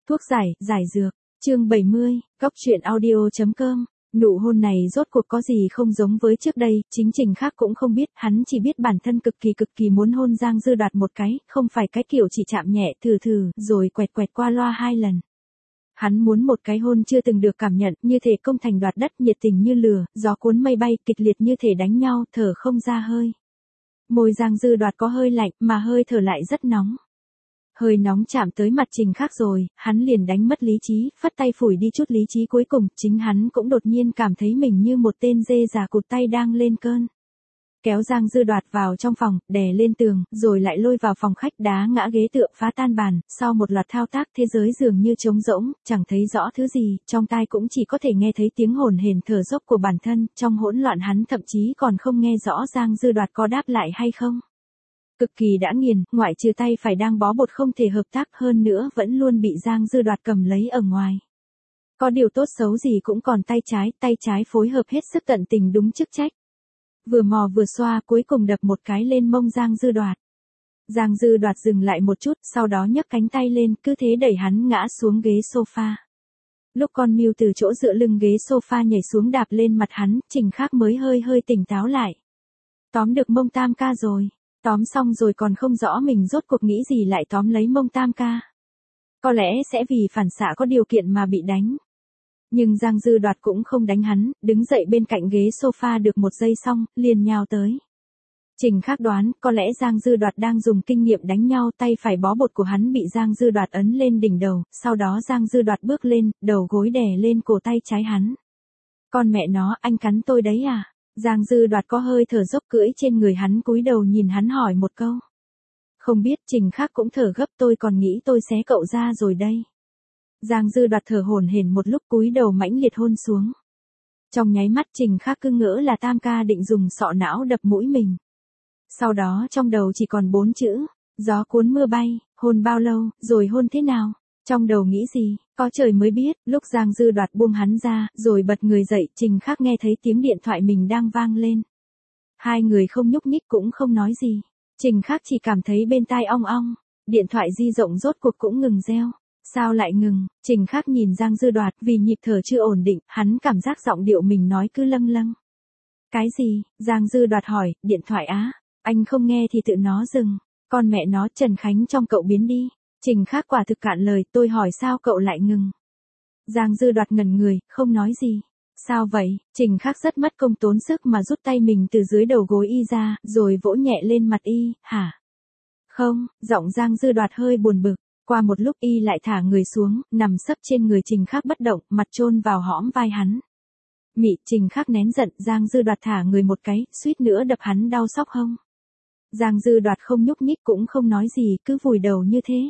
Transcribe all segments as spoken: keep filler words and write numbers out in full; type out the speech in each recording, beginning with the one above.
Thuốc giải, giải dược. Chương bảy mươi, góc truyện audio chấm com. Nụ hôn này rốt cuộc có gì không giống với trước đây, chính Trình Khác cũng không biết, hắn chỉ biết bản thân cực kỳ cực kỳ muốn hôn Giang Dư Đoạt một cái, không phải cái kiểu chỉ chạm nhẹ thử thử, rồi quẹt quẹt qua loa hai lần. Hắn muốn một cái hôn chưa từng được cảm nhận, như thể công thành đoạt đất, nhiệt tình như lửa, gió cuốn mây bay, kịch liệt như thể đánh nhau, thở không ra hơi. Môi Giang Dư Đoạt có hơi lạnh, mà hơi thở lại rất nóng. Hơi nóng chạm tới mặt Trình Khác rồi, hắn liền đánh mất lý trí, phất tay phủi đi chút lý trí cuối cùng, chính hắn cũng đột nhiên cảm thấy mình như một tên dê già cụt tay đang lên cơn. Kéo Giang Dư Đoạt vào trong phòng, đè lên tường, rồi lại lôi vào phòng khách, đá ngã ghế tựa, phá tan bàn, sau một loạt thao tác thế giới dường như trống rỗng, chẳng thấy rõ thứ gì, trong tai cũng chỉ có thể nghe thấy tiếng hồn hển thở dốc của bản thân, trong hỗn loạn hắn thậm chí còn không nghe rõ Giang Dư Đoạt có đáp lại hay không. Cực kỳ đã nghiền, ngoại trừ tay phải đang bó bột không thể hợp tác, hơn nữa vẫn luôn bị Giang Dư Đoạt cầm lấy ở ngoài. Có điều tốt xấu gì cũng còn tay trái, tay trái phối hợp hết sức tận tình đúng chức trách. Vừa mò vừa xoa, cuối cùng đập một cái lên mông Giang Dư Đoạt. Giang Dư Đoạt dừng lại một chút, sau đó nhấc cánh tay lên, cứ thế đẩy hắn ngã xuống ghế sofa. Lúc con mưu từ chỗ dựa lưng ghế sofa nhảy xuống đạp lên mặt hắn, Trình Khác mới hơi hơi tỉnh táo lại. Tóm được mông Tam ca rồi. Tóm xong rồi còn không rõ mình rốt cuộc nghĩ gì lại tóm lấy mông Tam ca. Có lẽ sẽ vì phản xạ có điều kiện mà bị đánh. Nhưng Giang Dư Đoạt cũng không đánh hắn, đứng dậy bên cạnh ghế sofa được một giây xong, liền nhào tới. Trình Khác đoán, có lẽ Giang Dư Đoạt đang dùng kinh nghiệm đánh nhau, tay phải bó bột của hắn bị Giang Dư Đoạt ấn lên đỉnh đầu, sau đó Giang Dư Đoạt bước lên, đầu gối đè lên cổ tay trái hắn. Con mẹ nó, anh cắn tôi đấy à? Giang Dư Đoạt có hơi thở dốc cưỡi trên người hắn, cúi đầu nhìn hắn hỏi một câu. Không biết, Trình Khác cũng thở gấp, tôi còn nghĩ tôi xé cậu ra rồi đây. Giang Dư Đoạt thở hổn hển một lúc, cúi đầu mãnh liệt hôn xuống. Trong nháy mắt Trình Khác cứ ngỡ là Tam ca định dùng sọ não đập mũi mình. Sau đó trong đầu chỉ còn bốn chữ, gió cuốn mưa bay, hôn bao lâu, rồi hôn thế nào? Trong đầu nghĩ gì, có trời mới biết, lúc Giang Dư Đoạt buông hắn ra, rồi bật người dậy, Trình Khác nghe thấy tiếng điện thoại mình đang vang lên. Hai người không nhúc nhích cũng không nói gì. Trình Khác chỉ cảm thấy bên tai ong ong, điện thoại di động rốt cuộc cũng ngừng reo. Sao lại ngừng? Trình Khác nhìn Giang Dư Đoạt, vì nhịp thở chưa ổn định, hắn cảm giác giọng điệu mình nói cứ lâng lâng. Cái gì? Giang Dư Đoạt hỏi, điện thoại á? Anh không nghe thì tự nó dừng. Con mẹ nó, Trần Khánh trong cậu biến đi. Trình Khác quả thực cạn lời, tôi hỏi sao cậu lại ngừng. Giang Dư Đoạt ngẩn người, không nói gì. Sao vậy? Trình Khác rất mất công tốn sức mà rút tay mình từ dưới đầu gối y ra, rồi vỗ nhẹ lên mặt y, hả? Không, giọng Giang Dư Đoạt hơi buồn bực. Qua một lúc y lại thả người xuống, nằm sấp trên người Trình Khác bất động, mặt chôn vào hõm vai hắn. Mị, Trình Khác nén giận, Giang Dư Đoạt thả người một cái, suýt nữa đập hắn đau xóc hông. Giang Dư Đoạt không nhúc nhích cũng không nói gì, cứ vùi đầu như thế.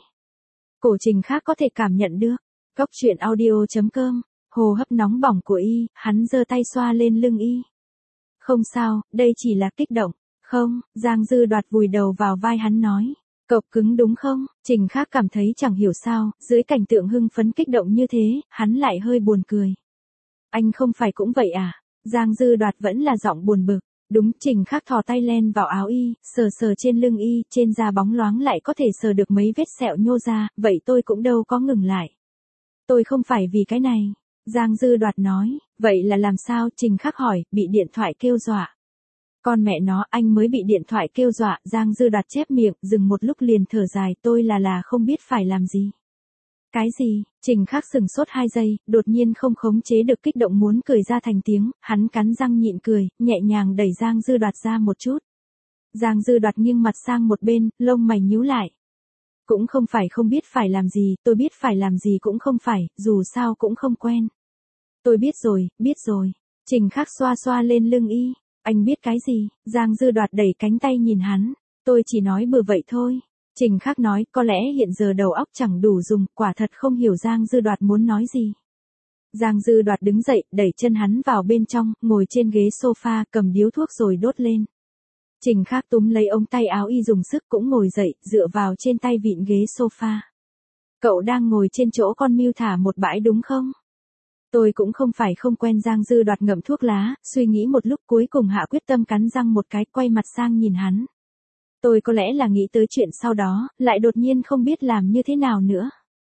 Cổ Trình Khác có thể cảm nhận được. Góc truyện audio chấm com. Hồ hấp nóng bỏng của y, hắn giơ tay xoa lên lưng y. Không sao, đây chỉ là kích động. Không, Giang Dư Đoạt vùi đầu vào vai hắn nói. Cậu cứng đúng không? Trình Khác cảm thấy chẳng hiểu sao, dưới cảnh tượng hưng phấn kích động như thế, hắn lại hơi buồn cười. Anh không phải cũng vậy à? Giang Dư Đoạt vẫn là giọng buồn bực. Đúng, Trình Khác thò tay len vào áo y, sờ sờ trên lưng y, trên da bóng loáng lại có thể sờ được mấy vết sẹo nhô ra, vậy tôi cũng đâu có ngừng lại. Tôi không phải vì cái này. Giang Dư Đoạt nói, vậy là làm sao? Trình Khác hỏi, bị điện thoại kêu dọa. Con mẹ nó, anh mới bị điện thoại kêu dọa, Giang Dư Đoạt chép miệng, dừng một lúc liền thở dài, tôi là là không biết phải làm gì. Cái gì? Trình Khác sừng sốt hai giây, đột nhiên không khống chế được kích động muốn cười ra thành tiếng, hắn cắn răng nhịn cười, nhẹ nhàng đẩy Giang Dư Đoạt ra một chút. Giang Dư Đoạt nghiêng mặt sang một bên, lông mày nhíu lại. Cũng không phải không biết phải làm gì, tôi biết phải làm gì cũng không phải, dù sao cũng không quen. Tôi biết rồi, biết rồi. Trình Khác xoa xoa lên lưng y. Anh biết cái gì? Giang Dư Đoạt đẩy cánh tay nhìn hắn. Tôi chỉ nói bừa vậy thôi. Trình Khác nói, có lẽ hiện giờ đầu óc chẳng đủ dùng, quả thật không hiểu Giang Dư Đoạt muốn nói gì. Giang Dư Đoạt đứng dậy, đẩy chân hắn vào bên trong, ngồi trên ghế sofa, cầm điếu thuốc rồi đốt lên. Trình Khác túm lấy ống tay áo y dùng sức cũng ngồi dậy, dựa vào trên tay vịn ghế sofa. Cậu đang ngồi trên chỗ con mưu thả một bãi đúng không? Tôi cũng không phải không quen. Giang Dư Đoạt ngậm thuốc lá, suy nghĩ một lúc cuối cùng hạ quyết tâm cắn răng một cái, quay mặt sang nhìn hắn. Tôi có lẽ là nghĩ tới chuyện sau đó, lại đột nhiên không biết làm như thế nào nữa.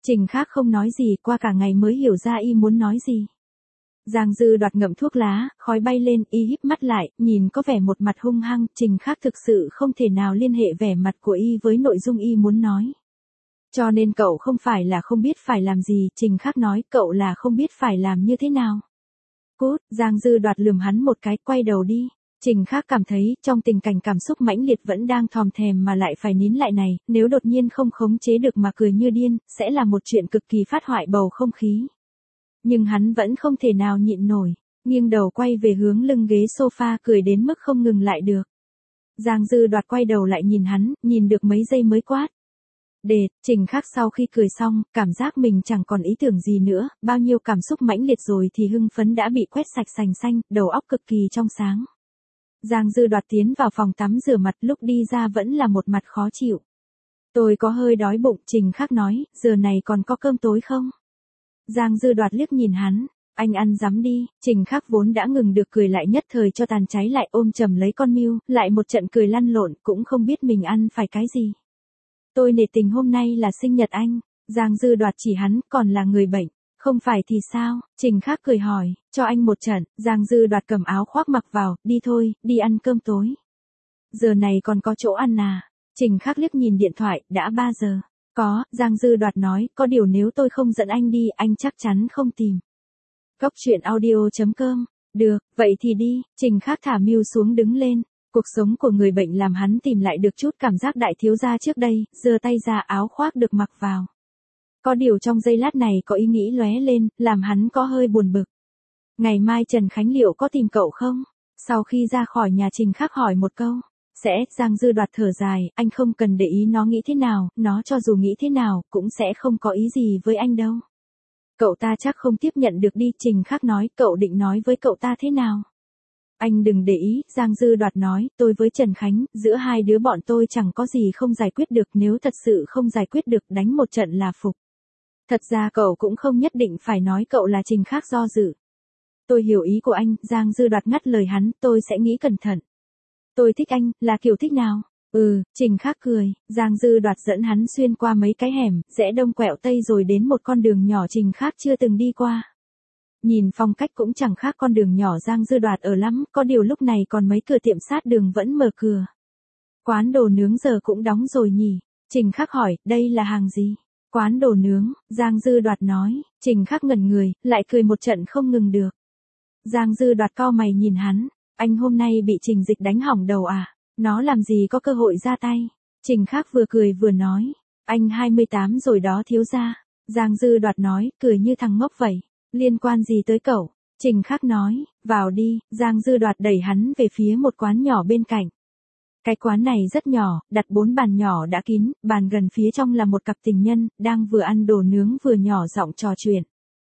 Trình Khác không nói gì, qua cả ngày mới hiểu ra y muốn nói gì. Giang Dư Đoạt ngậm thuốc lá, khói bay lên, y híp mắt lại, nhìn có vẻ một mặt hung hăng, Trình Khác thực sự không thể nào liên hệ vẻ mặt của y với nội dung y muốn nói. Cho nên cậu không phải là không biết phải làm gì, Trình Khác nói, cậu là không biết phải làm như thế nào. Cút, Giang Dư Đoạt lườm hắn một cái, quay đầu đi. Trình Khác cảm thấy, trong tình cảnh cảm xúc mãnh liệt vẫn đang thòm thèm mà lại phải nín lại này, nếu đột nhiên không khống chế được mà cười như điên, sẽ là một chuyện cực kỳ phát hoại bầu không khí. Nhưng hắn vẫn không thể nào nhịn nổi, nghiêng đầu quay về hướng lưng ghế sofa cười đến mức không ngừng lại được. Giang Dư Đoạt quay đầu lại nhìn hắn, nhìn được mấy giây mới quát. Đệt, Trình Khác sau khi cười xong, cảm giác mình chẳng còn ý tưởng gì nữa, bao nhiêu cảm xúc mãnh liệt rồi thì hưng phấn đã bị quét sạch sành xanh, đầu óc cực kỳ trong sáng. Giang Dư Đoạt tiến vào phòng tắm rửa mặt, lúc đi ra vẫn là một mặt khó chịu. Tôi có hơi đói bụng, Trình Khác nói, giờ này còn có cơm tối không? Giang Dư Đoạt liếc nhìn hắn, anh ăn dắm đi. Trình Khác vốn đã ngừng được cười lại nhất thời cho tàn cháy lại, ôm chầm lấy con Miu, lại một trận cười lăn lộn, cũng không biết mình ăn phải cái gì. Tôi nể tình hôm nay là sinh nhật anh. Giang Dư Đoạt chỉ hắn, còn là người bệnh. Không phải thì sao? Trình Khác cười hỏi, cho anh một trận. Giang Dư Đoạt cầm áo khoác mặc vào, đi thôi, đi ăn cơm tối. Giờ này còn có chỗ ăn à? Trình Khác liếc nhìn điện thoại, đã ba giờ. Có, Giang Dư Đoạt nói, có điều nếu tôi không dẫn anh đi, anh chắc chắn không tìm. Cốc truyện audio chấm com. Được, vậy thì đi. Trình Khác thả Miu xuống đứng lên. Cuộc sống của người bệnh làm hắn tìm lại được chút cảm giác đại thiếu gia trước đây, giơ tay ra áo khoác được mặc vào. Có điều trong giây lát này có ý nghĩ lóe lên, làm hắn có hơi buồn bực. Ngày mai Trần Khánh liệu có tìm cậu không? Sau khi ra khỏi nhà Trình Khác hỏi một câu. Sẽ, Giang Dư Đoạt thở dài, anh không cần để ý nó nghĩ thế nào, nó cho dù nghĩ thế nào, cũng sẽ không có ý gì với anh đâu. Cậu ta chắc không tiếp nhận được đi, Trình Khác nói, cậu định nói với cậu ta thế nào? Anh đừng để ý, Giang Dư Đoạt nói, tôi với Trần Khánh, giữa hai đứa bọn tôi chẳng có gì không giải quyết được, nếu thật sự không giải quyết được đánh một trận là phục. Thật ra cậu cũng không nhất định phải nói cậu là Trình Khác do dự. Tôi hiểu ý của anh, Giang Dư Đoạt ngắt lời hắn, tôi sẽ nghĩ cẩn thận. Tôi thích anh, là kiểu thích nào? Ừ, Trình Khác cười, Giang Dư Đoạt dẫn hắn xuyên qua mấy cái hẻm, rẽ đông quẹo tây rồi đến một con đường nhỏ Trình Khác chưa từng đi qua. Nhìn phong cách cũng chẳng khác con đường nhỏ Giang Dư Đoạt ở lắm, có điều lúc này còn mấy cửa tiệm sát đường vẫn mở cửa. Quán đồ nướng giờ cũng đóng rồi nhỉ? Trình Khác hỏi, đây là hàng gì? Quán đồ nướng, Giang Dư Đoạt nói, Trình Khác ngẩn người, lại cười một trận không ngừng được. Giang Dư Đoạt cau mày nhìn hắn, anh hôm nay bị Trình Dịch đánh hỏng đầu à? Nó làm gì có cơ hội ra tay? Trình Khác vừa cười vừa nói, anh hai mươi tám rồi đó thiếu gia. Giang Dư Đoạt nói, cười như thằng ngốc vậy. Liên quan gì tới cậu? Trình Khác nói, vào đi. Giang Dư Đoạt đẩy hắn về phía một quán nhỏ bên cạnh. Cái quán này rất nhỏ, đặt bốn bàn nhỏ đã kín, bàn gần phía trong là một cặp tình nhân, đang vừa ăn đồ nướng vừa nhỏ giọng trò chuyện.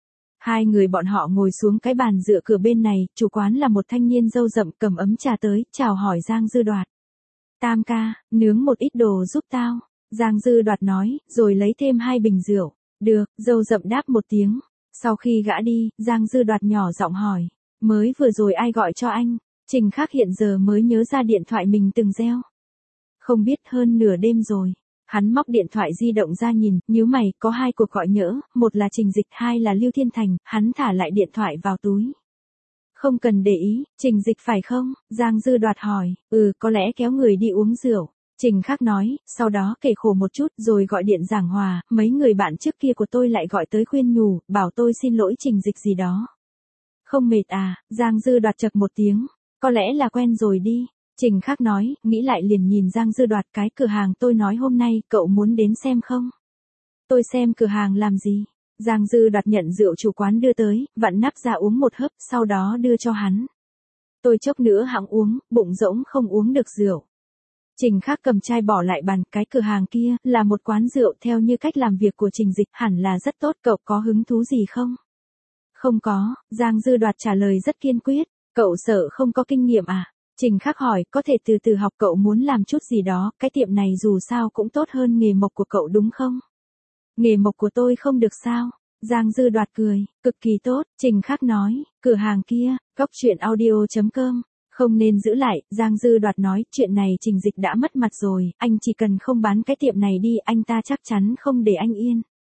Hai người bọn họ ngồi xuống cái bàn dựa cửa bên này, chủ quán là một thanh niên râu rậm cầm ấm trà tới, chào hỏi Giang Dư Đoạt. Tam ca, nướng một ít đồ giúp tao. Giang Dư Đoạt nói, rồi lấy thêm hai bình rượu. Được, râu rậm đáp một tiếng. Sau khi gã đi, Giang Dư Đoạt nhỏ giọng hỏi, mới vừa rồi ai gọi cho anh? Trình Khác hiện giờ mới nhớ ra điện thoại mình từng reo. Không biết, hơn nửa đêm rồi. Hắn móc điện thoại di động ra nhìn, nhíu mày, có hai cuộc gọi nhỡ, một là Trình Dịch, hai là Lưu Thiên Thành, hắn thả lại điện thoại vào túi. Không cần để ý, Trình Dịch phải không? Giang Dư Đoạt hỏi, ừ, có lẽ kéo người đi uống rượu. Trình Khác nói, sau đó kể khổ một chút rồi gọi điện giảng hòa, mấy người bạn trước kia của tôi lại gọi tới khuyên nhủ, bảo tôi xin lỗi Trình Dịch gì đó. Không mệt à? Giang Dư Đoạt chậc một tiếng, có lẽ là quen rồi đi. Trình Khác nói, nghĩ lại liền nhìn Giang Dư Đoạt, cái cửa hàng tôi nói hôm nay, cậu muốn đến xem không? Tôi xem cửa hàng làm gì? Giang Dư Đoạt nhận rượu chủ quán đưa tới, vặn nắp ra uống một hớp, sau đó đưa cho hắn. Tôi chốc nữa hẵng uống, bụng rỗng không uống được rượu. Trình Khác cầm chai bỏ lại bàn, cái cửa hàng kia, là một quán rượu, theo như cách làm việc của Trình Dịch, hẳn là rất tốt, cậu có hứng thú gì không? Không có, Giang Dư Đoạt trả lời rất kiên quyết, cậu sợ không có kinh nghiệm à? Trình Khác hỏi, có thể từ từ học, cậu muốn làm chút gì đó, cái tiệm này dù sao cũng tốt hơn nghề mộc của cậu đúng không? Nghề mộc của tôi không được sao? Giang Dư Đoạt cười, cực kỳ tốt. Trình Khác nói, cửa hàng kia, cốc truyện audio chấm com, không nên giữ lại. Giang Dư Đoạt nói, chuyện này Trình Dịch đã mất mặt rồi, anh chỉ cần không bán cái tiệm này đi, anh ta chắc chắn không để anh yên.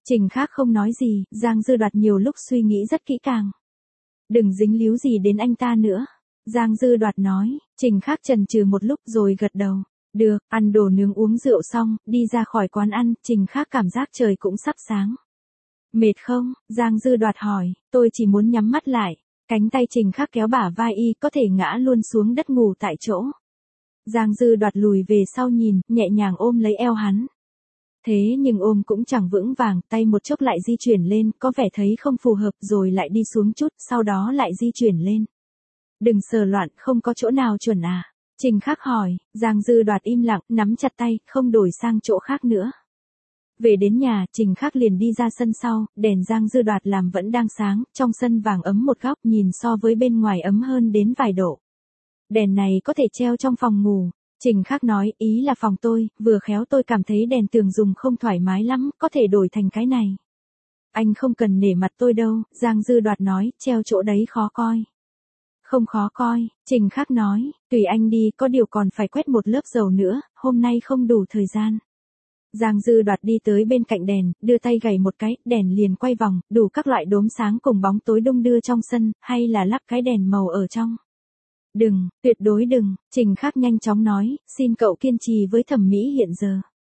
Trình Khác không nói gì, Giang Dư Đoạt nhiều lúc suy nghĩ rất kỹ càng. Đừng dính líu gì đến anh ta nữa. Giang Dư Đoạt nói, Trình Khác chần chừ một lúc rồi gật đầu. Được, ăn đồ nướng uống rượu xong, đi ra khỏi quán ăn, Trình Khác cảm giác trời cũng sắp sáng. Mệt không? Giang Dư Đoạt hỏi, tôi chỉ muốn nhắm mắt lại. Cánh tay Trình Khác kéo bả vai y, có thể ngã luôn xuống đất ngủ tại chỗ. Giang Dư Đoạt lùi về sau nhìn, nhẹ nhàng ôm lấy eo hắn. Thế nhưng ôm cũng chẳng vững vàng, tay một chốc lại di chuyển lên, có vẻ thấy không phù hợp rồi lại đi xuống chút, sau đó lại di chuyển lên. Đừng sờ loạn, không có chỗ nào chuẩn à? Trình Khác hỏi, Giang Dư Đoạt im lặng, nắm chặt tay, không đổi sang chỗ khác nữa. Về đến nhà, Trình Khác liền đi ra sân sau, đèn Giang Dư Đoạt làm vẫn đang sáng, trong sân vàng ấm một góc, nhìn so với bên ngoài ấm hơn đến vài độ. Đèn này có thể treo trong phòng ngủ. Trình Khác nói, ý là phòng tôi, vừa khéo tôi cảm thấy đèn tường dùng không thoải mái lắm, có thể đổi thành cái này. Anh không cần nể mặt tôi đâu, Giang Dư Đoạt nói, treo chỗ đấy khó coi. Không khó coi, Trình Khác nói, tùy anh đi, có điều còn phải quét một lớp dầu nữa, hôm nay không đủ thời gian. Giang Dư Đoạt đi tới bên cạnh đèn, đưa tay gảy một cái, đèn liền quay vòng, đủ các loại đốm sáng cùng bóng tối đung đưa trong sân, hay là lắp cái đèn màu ở trong. Đừng, tuyệt đối đừng, Trình Khác nhanh chóng nói, xin cậu kiên trì với thẩm mỹ hiện giờ.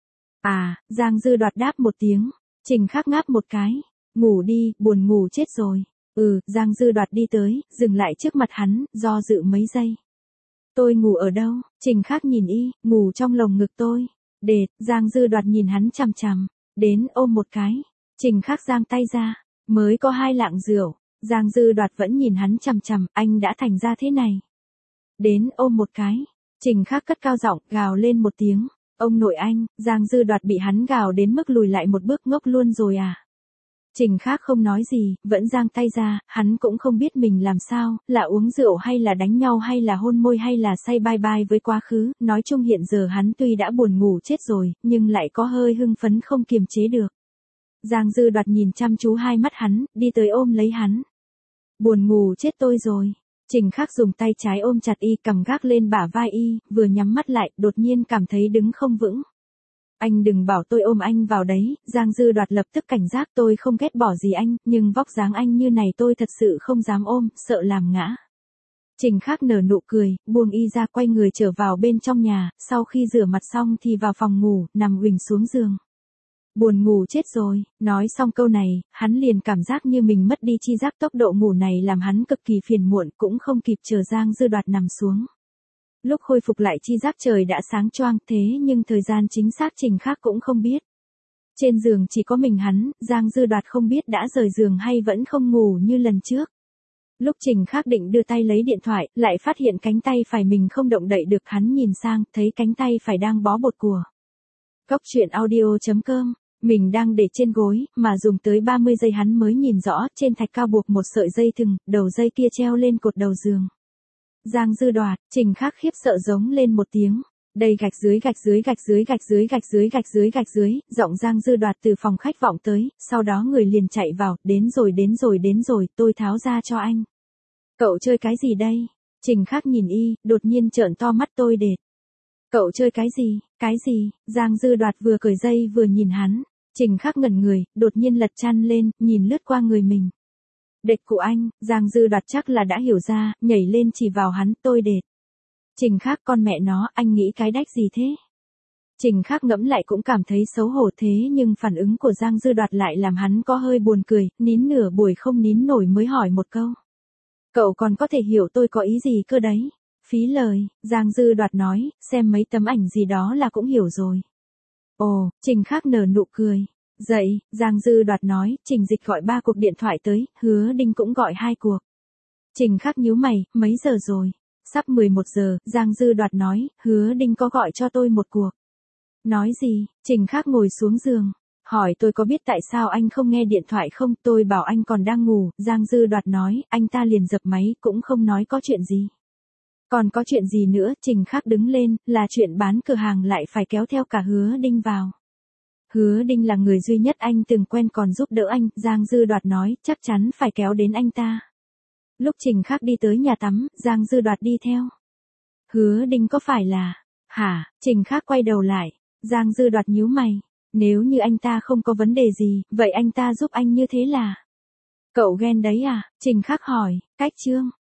À, Giang Dư Đoạt đáp một tiếng, Trình Khác ngáp một cái, ngủ đi, buồn ngủ chết rồi. Ừ, Giang Dư Đoạt đi tới, dừng lại trước mặt hắn, do dự mấy giây. Tôi ngủ ở đâu? Trình Khác nhìn y, ngủ trong lồng ngực tôi. Đệt, Giang Dư Đoạt nhìn hắn chằm chằm, đến ôm một cái. Trình Khác giang tay ra, mới có hai lạng rượu. Giang Dư Đoạt vẫn nhìn hắn chằm chằm, anh đã thành ra thế này. Đến ôm một cái. Trình Khác cất cao giọng, gào lên một tiếng. Ông nội anh, Giang Dư Đoạt bị hắn gào đến mức lùi lại một bước, ngốc luôn rồi à? Trình Khác không nói gì, vẫn giang tay ra, hắn cũng không biết mình làm sao, là uống rượu hay là đánh nhau hay là hôn môi hay là say bye bye với quá khứ, nói chung hiện giờ hắn tuy đã buồn ngủ chết rồi, nhưng lại có hơi hưng phấn không kiềm chế được. Giang Dư Đoạt nhìn chăm chú hai mắt hắn, đi tới ôm lấy hắn. Buồn ngủ chết tôi rồi. Trình Khác dùng tay trái ôm chặt y, cầm gác lên bả vai y, vừa nhắm mắt lại, đột nhiên cảm thấy đứng không vững. Anh đừng bảo tôi ôm anh vào đấy, Giang Dư Đoạt lập tức cảnh giác, tôi không ghét bỏ gì anh, nhưng vóc dáng anh như này tôi thật sự không dám ôm, sợ làm ngã. Trình Khác nở nụ cười, buông y ra quay người trở vào bên trong nhà, sau khi rửa mặt xong thì vào phòng ngủ, nằm uỳnh xuống giường. Buồn ngủ chết rồi, nói xong câu này, hắn liền cảm giác như mình mất đi chi giác, tốc độ ngủ này làm hắn cực kỳ phiền muộn, cũng không kịp chờ Giang Dư Đoạt nằm xuống. Lúc khôi phục lại chi giác trời đã sáng choang, thế nhưng thời gian chính xác Trình Khác cũng không biết. Trên giường chỉ có mình hắn, Giang Dư Đoạt không biết đã rời giường hay vẫn không ngủ như lần trước. Lúc Trình Khác định đưa tay lấy điện thoại, lại phát hiện cánh tay phải mình không động đậy được, hắn nhìn sang, thấy cánh tay phải đang bó bột của. Góc truyện audio chấm com, mình đang để trên gối, mà dùng tới ba mươi giây hắn mới nhìn rõ, trên thạch cao buộc một sợi dây thừng, đầu dây kia treo lên cột đầu giường. Giang Dư Đoạt, Trình Khác khiếp sợ giống lên một tiếng. Đây gạch dưới gạch dưới gạch dưới gạch dưới gạch dưới gạch dưới gạch dưới, giọng Giang Dư Đoạt từ phòng khách vọng tới, sau đó người liền chạy vào, đến rồi đến rồi đến rồi, tôi tháo ra cho anh. Cậu chơi cái gì đây? Trình Khác nhìn y, đột nhiên trợn to mắt, tôi đệt. Cậu chơi cái gì, cái gì? Giang Dư Đoạt vừa cởi dây vừa nhìn hắn. Trình Khác ngẩn người, đột nhiên lật chăn lên, nhìn lướt qua người mình. Đệt của anh, Giang Dư Đoạt chắc là đã hiểu ra, nhảy lên chỉ vào hắn, tôi đệt. Trình Khác, con mẹ nó, anh nghĩ cái đách gì thế? Trình Khác ngẫm lại cũng cảm thấy xấu hổ, thế nhưng phản ứng của Giang Dư Đoạt lại làm hắn có hơi buồn cười, nín nửa buổi không nín nổi mới hỏi một câu. Cậu còn có thể hiểu tôi có ý gì cơ đấy? Phí lời, Giang Dư Đoạt nói, xem mấy tấm ảnh gì đó là cũng hiểu rồi. Ồ, Trình Khác nở nụ cười. Dậy, Giang Dư Đoạt nói, Trình Dịch gọi ba cuộc điện thoại tới, Hứa Đinh cũng gọi hai cuộc. Trình Khác nhíu mày, mấy giờ rồi? Sắp mười một giờ, Giang Dư Đoạt nói, Hứa Đinh có gọi cho tôi một cuộc. Nói gì? Trình Khác ngồi xuống giường, hỏi tôi có biết tại sao anh không nghe điện thoại không, tôi bảo anh còn đang ngủ, Giang Dư Đoạt nói, anh ta liền dập máy, cũng không nói có chuyện gì. Còn có chuyện gì nữa? Trình Khác đứng lên, là chuyện bán cửa hàng lại phải kéo theo cả Hứa Đinh vào. Hứa Đinh là người duy nhất anh từng quen còn giúp đỡ anh, Giang Dư Đoạt nói, chắc chắn phải kéo đến anh ta. Lúc Trình Khác đi tới nhà tắm, Giang Dư Đoạt đi theo. Hứa Đinh có phải là... Hả? Trình Khác quay đầu lại, Giang Dư Đoạt nhíu mày. Nếu như anh ta không có vấn đề gì, vậy anh ta giúp anh như thế là... Cậu ghen đấy à? Trình Khắc hỏi, cách Trương.